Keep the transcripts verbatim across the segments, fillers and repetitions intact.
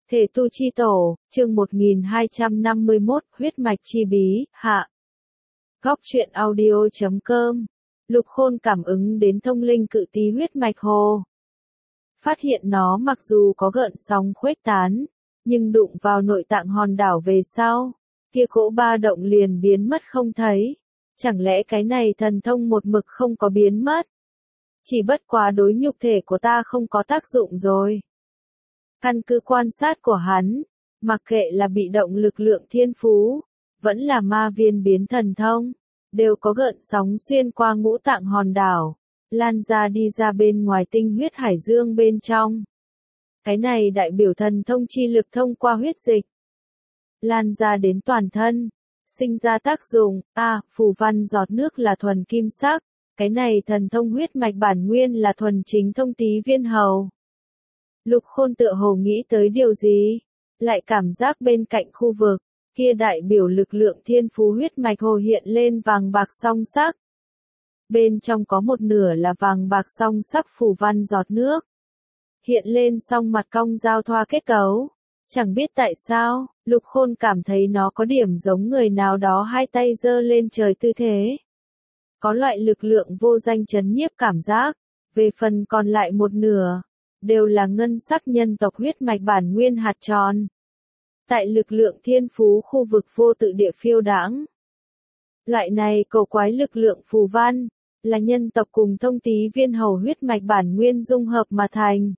Thể tu chi tổ, chương một nghìn hai trăm năm mươi mốt, huyết mạch chi bí, hạ. Góc truyện audio chấm com. Lục Khôn cảm ứng đến thông linh cự tí huyết mạch hồ. Phát hiện nó mặc dù có gợn sóng khuếch tán, nhưng đụng vào nội tạng hòn đảo về sau, kia cỗ ba động liền biến mất không thấy. Chẳng lẽ cái này thần thông một mực không có biến mất? Chỉ bất quá đối nhục thể của ta không có tác dụng rồi. Căn cứ quan sát của hắn, mặc kệ là bị động lực lượng thiên phú, vẫn là ma viên biến thần thông, đều có gợn sóng xuyên qua ngũ tạng hòn đảo, lan ra đi ra bên ngoài tinh huyết hải dương bên trong. Cái này đại biểu thần thông chi lực thông qua huyết dịch, lan ra đến toàn thân, sinh ra tác dụng. A, à, phù văn giọt nước là thuần kim sắc, cái này thần thông huyết mạch bản nguyên là thuần chính thông tí viên hầu. Lục Khôn tựa hồ nghĩ tới điều gì, lại cảm giác bên cạnh khu vực kia đại biểu lực lượng thiên phú huyết mạch hồ hiện lên vàng bạc song sắc. Bên trong có một nửa là vàng bạc song sắc phù văn giọt nước, hiện lên song mặt cong giao thoa kết cấu. Chẳng biết tại sao, Lục Khôn cảm thấy nó có điểm giống người nào đó hai tay giơ lên trời tư thế. Có loại lực lượng vô danh chấn nhiếp cảm giác. Về phần còn lại một nửa, đều là ngân sắc nhân tộc huyết mạch bản nguyên hạt tròn. Tại lực lượng thiên phú khu vực vô tự địa phiêu đãng. Loại này cầu quái lực lượng phù văn, là nhân tộc cùng thông tí viên hầu huyết mạch bản nguyên dung hợp mà thành.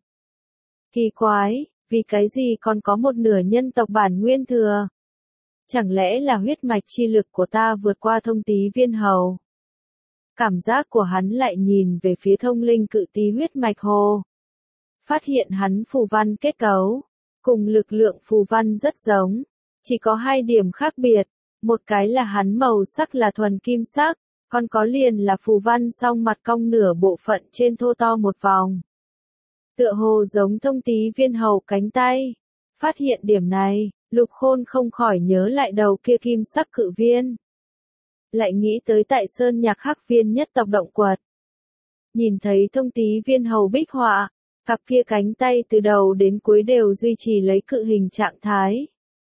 Kỳ quái, vì cái gì còn có một nửa nhân tộc bản nguyên thừa? Chẳng lẽ là huyết mạch chi lực của ta vượt qua thông tí viên hầu? Cảm giác của hắn lại nhìn về phía thông linh cự tí huyết mạch hồ. Phát hiện hắn phù văn kết cấu, cùng lực lượng phù văn rất giống, chỉ có hai điểm khác biệt, một cái là hắn màu sắc là thuần kim sắc, còn có liền là phù văn song mặt cong nửa bộ phận trên thô to một vòng. Tựa hồ giống thông tí viên hầu cánh tay. Phát hiện điểm này, Lục Khôn không khỏi nhớ lại đầu kia kim sắc cự viên. Lại nghĩ tới tại sơn nhạc hắc viên nhất tộc động quật. Nhìn thấy thông tí viên hầu bích họa, cặp kia cánh tay từ đầu đến cuối đều duy trì lấy cự hình trạng thái.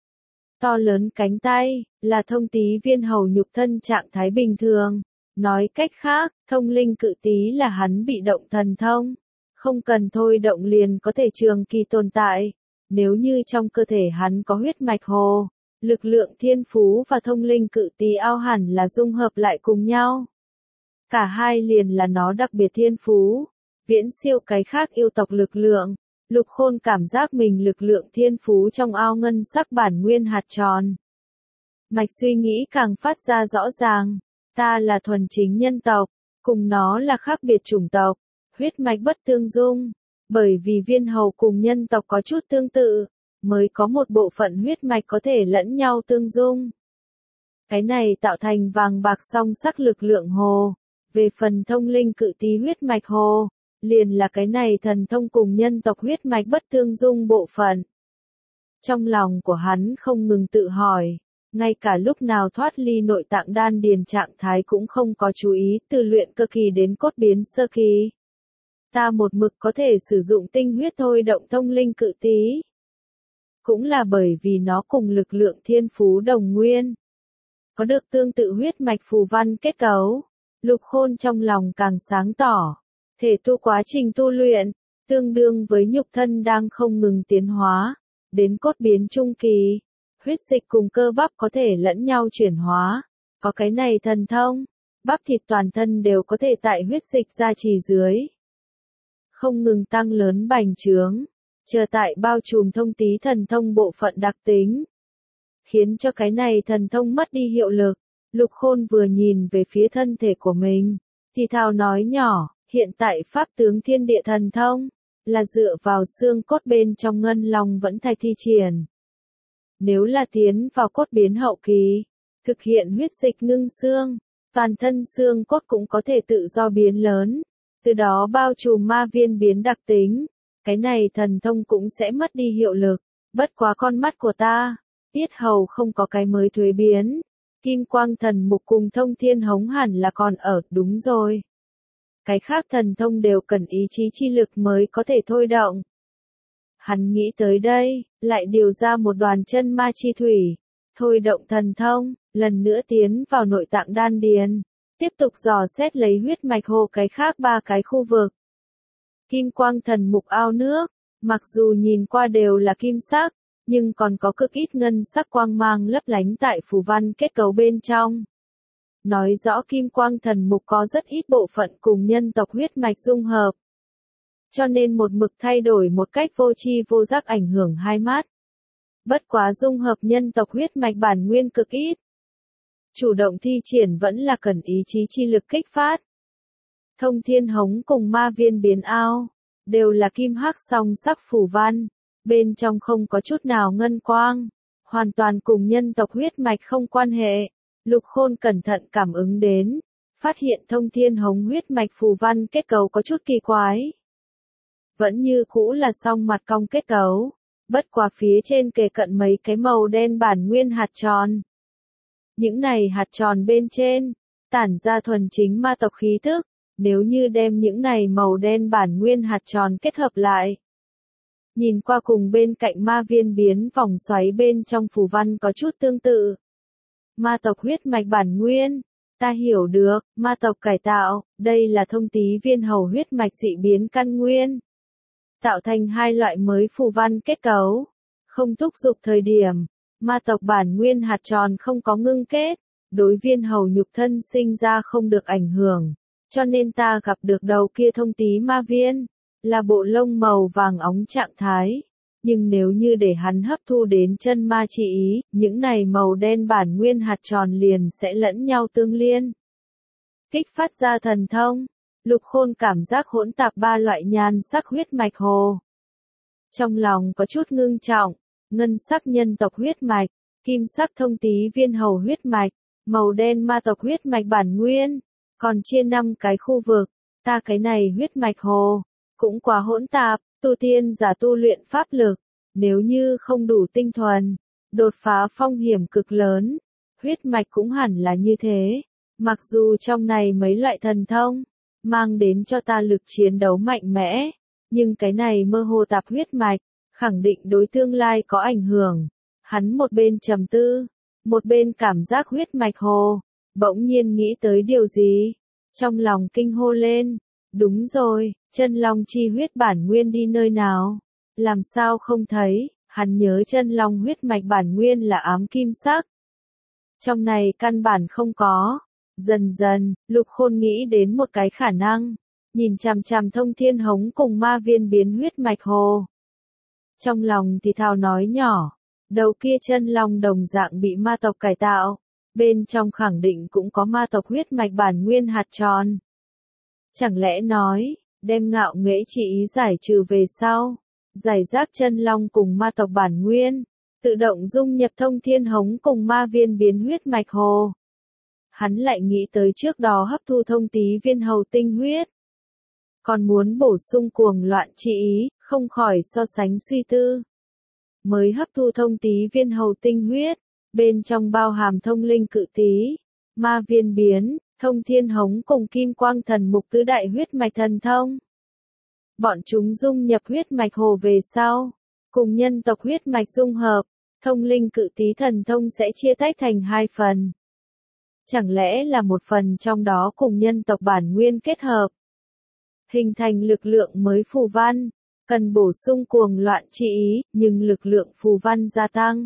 To lớn cánh tay, là thông tí viên hầu nhục thân trạng thái bình thường. Nói cách khác, thông linh cự tí là hắn bị động thần thông. Không cần thôi động liền có thể trường kỳ tồn tại. Nếu như trong cơ thể hắn có huyết mạch hồ, lực lượng thiên phú và thông linh cự tí ao hẳn là dung hợp lại cùng nhau. Cả hai liền là nó đặc biệt thiên phú. Viễn siêu cái khác yêu tộc lực lượng, Lục Khôn cảm giác mình lực lượng thiên phú trong ao ngân sắc bản nguyên hạt tròn. Mạch suy nghĩ càng phát ra rõ ràng, ta là thuần chính nhân tộc, cùng nó là khác biệt chủng tộc, huyết mạch bất tương dung, bởi vì viên hầu cùng nhân tộc có chút tương tự, mới có một bộ phận huyết mạch có thể lẫn nhau tương dung. Cái này tạo thành vàng bạc song sắc lực lượng hồ, về phần thông linh cự tí huyết mạch hồ, liền là cái này thần thông cùng nhân tộc huyết mạch bất tương dung bộ phận. Trong lòng của hắn không ngừng tự hỏi, ngay cả lúc nào thoát ly nội tạng đan điền trạng thái cũng không có chú ý từ luyện cơ kỳ đến cốt biến sơ kỳ. Ta một mực có thể sử dụng tinh huyết thôi động thông linh cự tí. Cũng là bởi vì nó cùng lực lượng thiên phú đồng nguyên. Có được tương tự huyết mạch phù văn kết cấu. Lục Khôn trong lòng càng sáng tỏ. Thể tu quá trình tu luyện, tương đương với nhục thân đang không ngừng tiến hóa, đến cốt biến trung kỳ, huyết dịch cùng cơ bắp có thể lẫn nhau chuyển hóa, có cái này thần thông, bắp thịt toàn thân đều có thể tại huyết dịch gia trì dưới, không ngừng tăng lớn bành trướng, chờ tại bao trùm thông tí thần thông bộ phận đặc tính, khiến cho cái này thần thông mất đi hiệu lực. Lục Khôn vừa nhìn về phía thân thể của mình, thì thào nói nhỏ. Hiện tại pháp tướng thiên địa thần thông, là dựa vào xương cốt bên trong ngân long vẫn thạch thi triển. Nếu là tiến vào cốt biến hậu kỳ, thực hiện huyết dịch ngưng xương, toàn thân xương cốt cũng có thể tự do biến lớn, từ đó bao trùm ma viên biến đặc tính, cái này thần thông cũng sẽ mất đi hiệu lực. Bất quá con mắt của ta, tiết hầu không có cái mới thuế biến, kim quang thần mục cùng thông thiên hống hẳn là còn ở, đúng rồi. Cái khác thần thông đều cần ý chí chi lực mới có thể thôi động. Hắn nghĩ tới đây, lại điều ra một đoàn chân ma chi thủy, thôi động thần thông, lần nữa tiến vào nội tạng đan điền, tiếp tục dò xét lấy huyết mạch hồ cái khác ba cái khu vực. Kim quang thần mục ao nước, mặc dù nhìn qua đều là kim sắc, nhưng còn có cực ít ngân sắc quang mang lấp lánh tại phù văn kết cấu bên trong. Nói rõ kim quang thần mục có rất ít bộ phận cùng nhân tộc huyết mạch dung hợp. Cho nên một mực thay đổi một cách vô tri vô giác ảnh hưởng hai mắt. Bất quá dung hợp nhân tộc huyết mạch bản nguyên cực ít. Chủ động thi triển vẫn là cần ý chí chi lực kích phát. Thông thiên hống cùng ma viên biến ao, đều là kim hắc song sắc phù văn, bên trong không có chút nào ngân quang, hoàn toàn cùng nhân tộc huyết mạch không quan hệ. Lục Khôn cẩn thận cảm ứng đến, phát hiện thông thiên hống huyết mạch phù văn kết cấu có chút kỳ quái. Vẫn như cũ là song mặt cong kết cấu, bất quá phía trên kề cận mấy cái màu đen bản nguyên hạt tròn. Những này hạt tròn bên trên, tản ra thuần chính ma tộc khí tức, nếu như đem những này màu đen bản nguyên hạt tròn kết hợp lại. Nhìn qua cùng bên cạnh ma viên biến vòng xoáy bên trong phù văn có chút tương tự. Ma tộc huyết mạch bản nguyên, ta hiểu được, ma tộc cải tạo, đây là thông tí viên hầu huyết mạch dị biến căn nguyên. Tạo thành hai loại mới phù văn kết cấu, không thúc giục thời điểm, ma tộc bản nguyên hạt tròn không có ngưng kết, đối viên hầu nhục thân sinh ra không được ảnh hưởng, cho nên ta gặp được đầu kia thông tí ma viên, là bộ lông màu vàng óng trạng thái. Nhưng nếu như để hắn hấp thu đến chân ma chi ý, những này màu đen bản nguyên hạt tròn liền sẽ lẫn nhau tương liên. Kích phát ra thần thông, Lục Khôn cảm giác hỗn tạp ba loại nhan sắc huyết mạch hồ. Trong lòng có chút ngưng trọng, ngân sắc nhân tộc huyết mạch, kim sắc thông tí viên hầu huyết mạch, màu đen ma tộc huyết mạch bản nguyên, còn chia năm cái khu vực, ta cái này huyết mạch hồ, cũng quá hỗn tạp. Tu tiên giả tu luyện pháp lực, nếu như không đủ tinh thuần, đột phá phong hiểm cực lớn, huyết mạch cũng hẳn là như thế. Mặc dù trong này mấy loại thần thông, mang đến cho ta lực chiến đấu mạnh mẽ, nhưng cái này mơ hồ tạp huyết mạch, khẳng định đối tương lai có ảnh hưởng. Hắn một bên trầm tư, một bên cảm giác huyết mạch hồ, bỗng nhiên nghĩ tới điều gì, trong lòng kinh hô lên. Đúng rồi, chân long chi huyết bản nguyên đi nơi nào? Làm sao không thấy? Hắn nhớ chân long huyết mạch bản nguyên là ám kim sắc. Trong này căn bản không có. Dần dần, Lục Khôn nghĩ đến một cái khả năng. Nhìn chằm chằm thông thiên hống cùng ma viên biến huyết mạch hồ. Trong lòng thì thào nói nhỏ. Đầu kia chân long đồng dạng bị ma tộc cải tạo. Bên trong khẳng định cũng có ma tộc huyết mạch bản nguyên hạt tròn. Chẳng lẽ nói, đem ngạo nghễ chỉ ý giải trừ về sau, giải rác chân long cùng ma tộc bản nguyên, tự động dung nhập thông thiên hống cùng ma viên biến huyết mạch hồ. Hắn lại nghĩ tới trước đó hấp thu thông tí viên hầu tinh huyết. Còn muốn bổ sung cuồng loạn chi ý, không khỏi so sánh suy tư. Mới hấp thu thông tí viên hầu tinh huyết, bên trong bao hàm thông linh cự tí, ma viên biến, thông thiên hống cùng kim quang thần mục tứ đại huyết mạch thần thông. Bọn chúng dung nhập huyết mạch hồ về sau, cùng nhân tộc huyết mạch dung hợp, thông linh cự tí thần thông sẽ chia tách thành hai phần. Chẳng lẽ là một phần trong đó cùng nhân tộc bản nguyên kết hợp, hình thành lực lượng mới phù văn, cần bổ sung cuồng loạn chi ý, nhưng lực lượng phù văn gia tăng.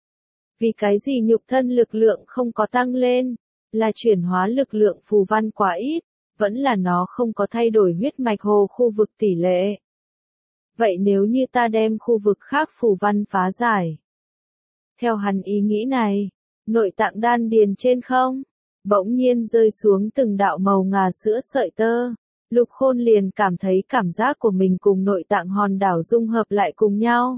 Vì cái gì nhục thân lực lượng không có tăng lên? Là chuyển hóa lực lượng phù văn quá ít, vẫn là nó không có thay đổi huyết mạch hồ khu vực tỷ lệ. Vậy nếu như ta đem khu vực khác phù văn phá giải. Theo hắn ý nghĩ này, nội tạng đan điền trên không, bỗng nhiên rơi xuống từng đạo màu ngà sữa sợi tơ. Lục Khôn liền cảm thấy cảm giác của mình cùng nội tạng hòn đảo dung hợp lại cùng nhau.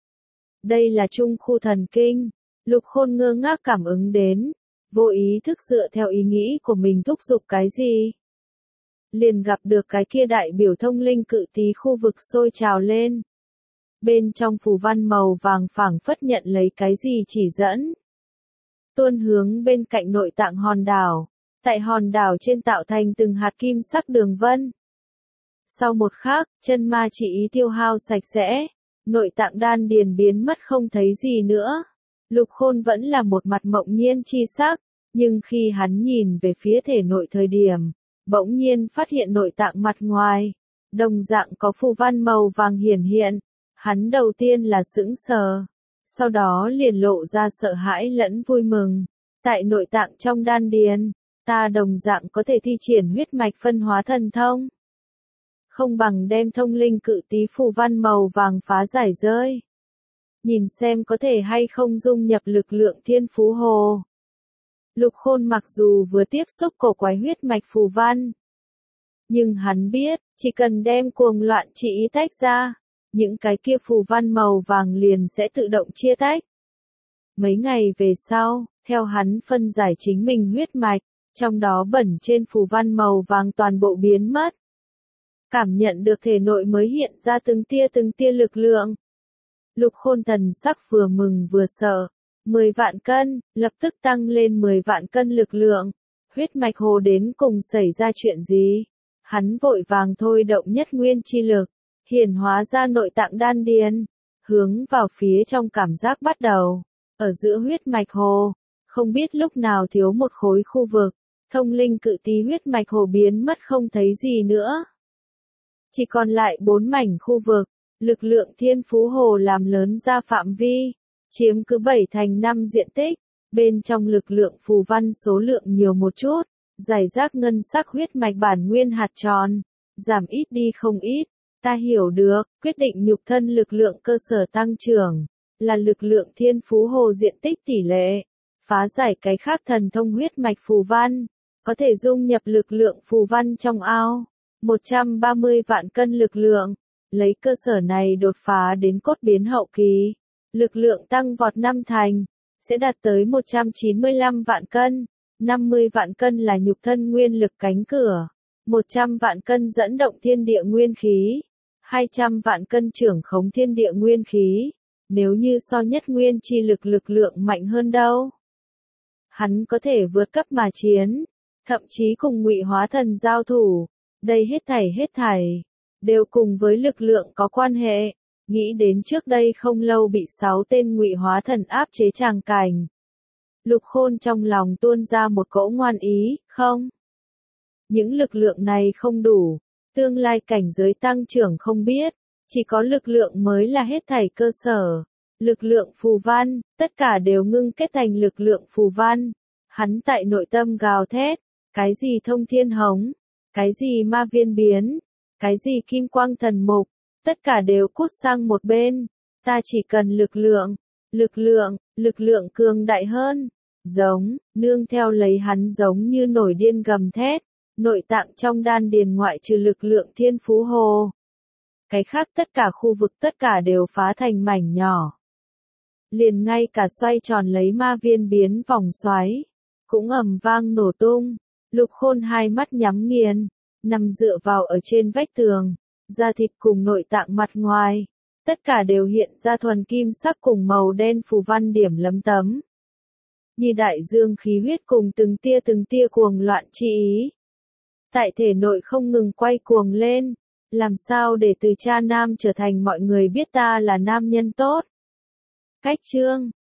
Đây là trung khu thần kinh, Lục Khôn ngơ ngác cảm ứng đến. Vô ý thức dựa theo ý nghĩ của mình thúc giục cái gì. Liền gặp được cái kia đại biểu thông linh cự tí khu vực sôi trào lên. Bên trong phù văn màu vàng phảng phất nhận lấy cái gì chỉ dẫn. Tuôn hướng bên cạnh nội tạng hòn đảo. Tại hòn đảo trên tạo thành từng hạt kim sắc đường vân. Sau một khắc, chân ma chỉ ý tiêu hao sạch sẽ. nội tạng đan điền biến mất không thấy gì nữa. Lục Khôn vẫn là một mặt mộng nhiên chi sắc, nhưng khi hắn nhìn về phía thể nội thời điểm, bỗng nhiên phát hiện nội tạng mặt ngoài, đồng dạng có phù văn màu vàng hiển hiện. Hắn đầu tiên là sững sờ, sau đó liền lộ ra sợ hãi lẫn vui mừng. Tại nội tạng trong đan điền, ta đồng dạng có thể thi triển huyết mạch phân hóa thần thông. Không bằng đem thông linh cự tí phù văn màu vàng phá giải rơi. Nhìn xem có thể hay không dung nhập lực lượng thiên phú hồ. Lục Khôn mặc dù vừa tiếp xúc cổ quái huyết mạch phù văn, nhưng hắn biết, chỉ cần đem cuồng loạn chỉ ý tách ra, những cái kia phù văn màu vàng liền sẽ tự động chia tách. Mấy ngày về sau, theo hắn phân giải chính mình huyết mạch, trong đó bẩn trên phù văn màu vàng toàn bộ biến mất. Cảm nhận được thể nội mới hiện ra từng tia từng tia lực lượng. Lục Khôn thần sắc vừa mừng vừa sợ. mười vạn cân, lập tức tăng lên mười vạn cân lực lượng. Huyết mạch hồ đến cùng xảy ra chuyện gì? Hắn vội vàng thôi động nhất nguyên chi lực, hiển hóa ra nội tạng đan điền, hướng vào phía trong cảm giác bắt đầu. Ở giữa huyết mạch hồ, không biết lúc nào thiếu một khối khu vực, thông linh cự tí huyết mạch hồ biến mất không thấy gì nữa. Chỉ còn lại bốn mảnh khu vực, lực lượng thiên phú hồ làm lớn ra phạm vi, chiếm cứ bảy thành năm diện tích, bên trong lực lượng phù văn số lượng nhiều một chút, giải rác ngân sắc huyết mạch bản nguyên hạt tròn, giảm ít đi không ít. Ta hiểu được, quyết định nhục thân lực lượng cơ sở tăng trưởng, là lực lượng thiên phú hồ diện tích tỷ lệ, phá giải cái khác thần thông huyết mạch phù văn, có thể dung nhập lực lượng phù văn trong ao, một trăm ba mươi vạn cân lực lượng, lấy cơ sở này đột phá đến cốt biến hậu kỳ, lực lượng tăng vọt năm thành, sẽ đạt tới một trăm chín mươi lăm vạn cân, năm mươi vạn cân là nhục thân nguyên lực cánh cửa, một trăm vạn cân dẫn động thiên địa nguyên khí, hai trăm vạn cân trưởng khống thiên địa nguyên khí, nếu như so nhất nguyên chi lực lực lượng mạnh hơn đâu. Hắn có thể vượt cấp mà chiến, thậm chí cùng Ngụy Hóa Thần giao thủ, đây hết thảy hết thảy, đều cùng với lực lượng có quan hệ, nghĩ đến trước đây không lâu bị sáu tên Ngụy Hóa Thần áp chế tràng cảnh. Lục Khôn trong lòng tuôn ra một cỗ ngoan ý, không? Những lực lượng này không đủ, tương lai cảnh giới tăng trưởng không biết, chỉ có lực lượng mới là hết thảy cơ sở. Lực lượng phù văn, tất cả đều ngưng kết thành lực lượng phù văn. Hắn tại nội tâm gào thét, cái gì thông thiên hống, cái gì ma viên biến, cái gì kim quang thần mục, tất cả đều cút sang một bên. Ta chỉ cần lực lượng, lực lượng, lực lượng cường đại hơn. Giống, nương theo lấy hắn giống như nổi điên gầm thét, nội tạng trong đan điền ngoại trừ lực lượng thiên phú hồ. Cái khác tất cả khu vực tất cả đều phá thành mảnh nhỏ. Liền ngay cả xoay tròn lấy ma viên biến vòng xoáy, cũng ầm vang nổ tung. Lục Khôn hai mắt nhắm nghiền, nằm dựa vào ở trên vách tường, da thịt cùng nội tạng mặt ngoài, tất cả đều hiện ra thuần kim sắc cùng màu đen phù văn điểm lấm tấm. Như đại dương khí huyết cùng từng tia từng tia cuồng loạn chi ý. Tại thể nội không ngừng quay cuồng lên, làm sao để từ cha nam trở thành mọi người biết ta là nam nhân tốt. Cách chương